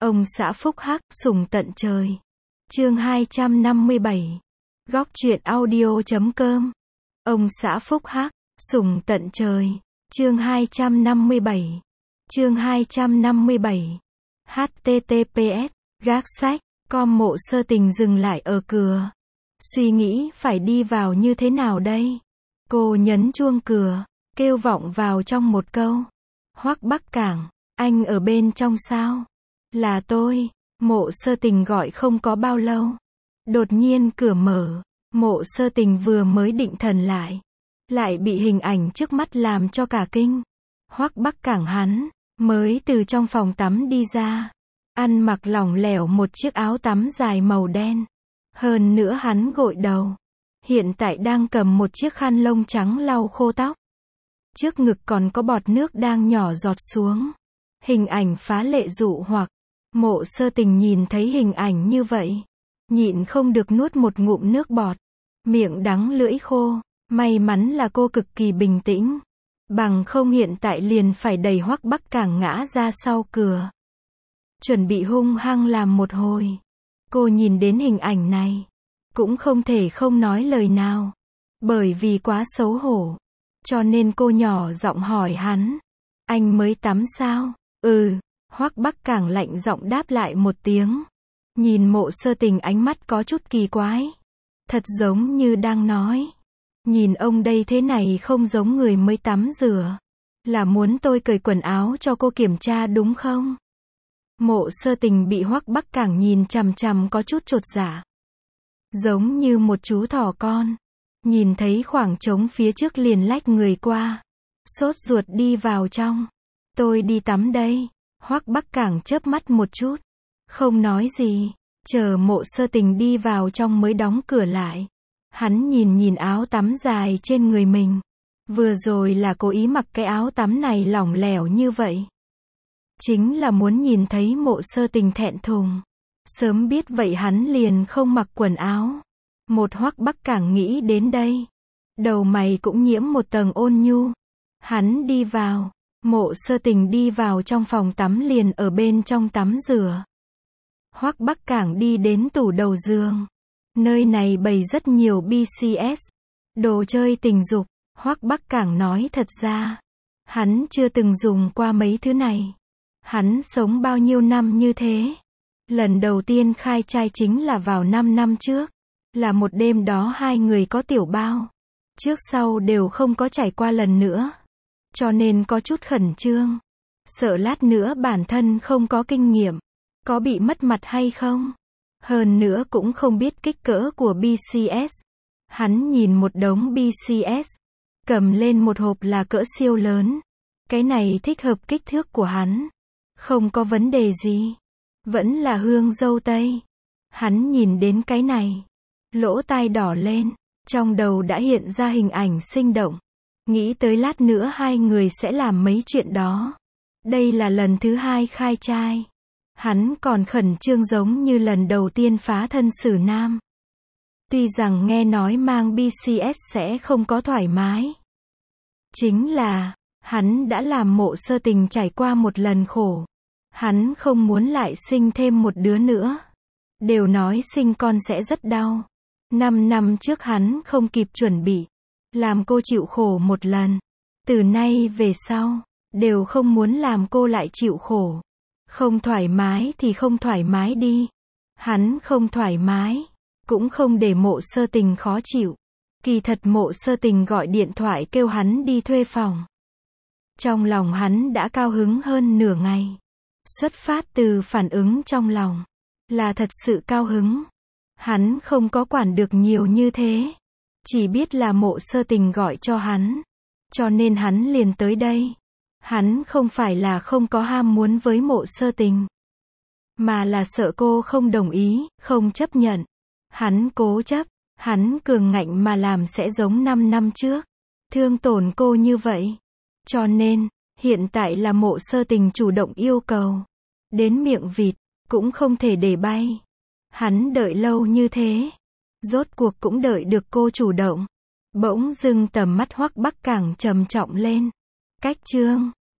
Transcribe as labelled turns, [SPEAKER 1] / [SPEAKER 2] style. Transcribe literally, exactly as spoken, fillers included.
[SPEAKER 1] Ông xã phúc hắc, sủng tận trời. Chương hai trăm năm mươi bảy. Góc truyện audio chấm com. Ông xã phúc hắc, sủng tận trời. Chương hai trăm năm mươi bảy. Chương hai trăm năm mươi bảy. H T T P S. Gác sách. Com Mộ Sơ Tình dừng lại ở cửa. Suy nghĩ phải đi vào như thế nào đây? Cô nhấn chuông cửa, kêu vọng vào trong một câu. Hoắc Bắc Cảng, anh ở bên trong sao? Là tôi. Mộ Sơ Tình gọi không có bao lâu. Đột nhiên cửa mở, Mộ Sơ Tình vừa mới định thần lại, lại bị hình ảnh trước mắt làm cho cả kinh. Hoắc Bắc Cảng hắn, mới từ trong phòng tắm đi ra. Ăn mặc lỏng lẻo một chiếc áo tắm dài màu đen. Hơn nữa hắn gội đầu. Hiện tại đang cầm một chiếc khăn lông trắng lau khô tóc. Trước ngực còn có bọt nước đang nhỏ giọt xuống. Hình ảnh phá lệ dụ hoặc. Mộ Sơ Tình nhìn thấy hình ảnh như vậy, nhịn không được nuốt một ngụm nước bọt. Miệng đắng lưỡi khô. May mắn là cô cực kỳ bình tĩnh. Bằng không hiện tại liền phải đẩy Hoắc Bắc Cảng ngã ra sau cửa. Chuẩn bị hung hăng làm một hồi. Cô nhìn đến hình ảnh này, cũng không thể không nói lời nào. Bởi vì quá xấu hổ. Cho nên cô nhỏ giọng hỏi hắn. Anh mới tắm sao? Ừ. Hoắc Bắc Cảng lạnh giọng đáp lại một tiếng. Nhìn Mộ Sơ Tình ánh mắt có chút kỳ quái. Thật giống như đang nói. Nhìn ông đây thế này không giống người mới tắm rửa. Là muốn tôi cởi quần áo cho cô kiểm tra đúng không? Mộ Sơ Tình bị Hoắc Bắc Cảng nhìn chằm chằm có chút chột dạ. Giống như một chú thỏ con. Nhìn thấy khoảng trống phía trước liền lách người qua. Sốt ruột đi vào trong. Tôi đi tắm đây. Hoắc Bắc Cảng chớp mắt một chút. Không nói gì. Chờ Mộ Sơ Tình đi vào trong mới đóng cửa lại. Hắn nhìn nhìn áo tắm dài trên người mình. Vừa rồi là cố ý mặc cái áo tắm này lỏng lẻo như vậy. Chính là muốn nhìn thấy Mộ Sơ Tình thẹn thùng. Sớm biết vậy hắn liền không mặc quần áo. Một Hoắc Bắc Cảng nghĩ đến đây. Đầu mày cũng nhiễm một tầng ôn nhu. Hắn đi vào. Mộ Sơ Tình đi vào trong phòng tắm liền ở bên trong tắm rửa. Hoắc Bắc Cảng đi đến tủ đầu giường. Nơi này bày rất nhiều B C S. Đồ chơi tình dục. Hoắc Bắc Cảng nói thật ra. Hắn chưa từng dùng qua mấy thứ này. Hắn sống bao nhiêu năm như thế. Lần đầu tiên khai trai chính là vào năm năm trước. Là một đêm đó hai người có tiểu bao. Trước sau đều không có trải qua lần nữa. Cho nên có chút khẩn trương. Sợ lát nữa bản thân không có kinh nghiệm. Có bị mất mặt hay không? Hơn nữa cũng không biết kích cỡ của B C S. Hắn nhìn một đống B C S. Cầm lên một hộp là cỡ siêu lớn. Cái này thích hợp kích thước của hắn. Không có vấn đề gì. Vẫn là hương dâu tây. Hắn nhìn đến cái này. Lỗ tai đỏ lên. Trong đầu đã hiện ra hình ảnh sinh động. Nghĩ tới lát nữa hai người sẽ làm mấy chuyện đó. Đây là lần thứ hai khai trai. Hắn còn khẩn trương giống như lần đầu tiên phá thân xử nam. Tuy rằng nghe nói mang B C S sẽ không có thoải mái. Chính là, hắn đã làm Mộ Sơ Tình trải qua một lần khổ. Hắn không muốn lại sinh thêm một đứa nữa. Đều nói sinh con sẽ rất đau. Năm năm trước hắn không kịp chuẩn bị. Làm cô chịu khổ một lần. Từ nay về sau, đều không muốn làm cô lại chịu khổ. Không thoải mái thì không thoải mái đi. Hắn không thoải mái. Cũng không để Mộ Sơ Tình khó chịu. Kỳ thật Mộ Sơ Tình gọi điện thoại kêu hắn đi thuê phòng. Trong lòng hắn đã cao hứng hơn nửa ngày. Xuất phát từ phản ứng trong lòng. Là thật sự cao hứng. Hắn không có quản được nhiều như thế. Chỉ biết là Mộ Sơ Tình gọi cho hắn. Cho nên hắn liền tới đây. Hắn không phải là không có ham muốn với Mộ Sơ Tình. Mà là sợ cô không đồng ý, không chấp nhận. Hắn cố chấp. Hắn cường ngạnh mà làm sẽ giống năm năm trước. Thương tổn cô như vậy. Cho nên, hiện tại là Mộ Sơ Tình chủ động yêu cầu. Đến miệng vịt, cũng không thể để bay. Hắn đợi lâu như thế. Rốt cuộc cũng đợi được cô chủ động. Bỗng dưng tầm mắt Hoắc Bắc Cảng trầm trọng lên. Cách chương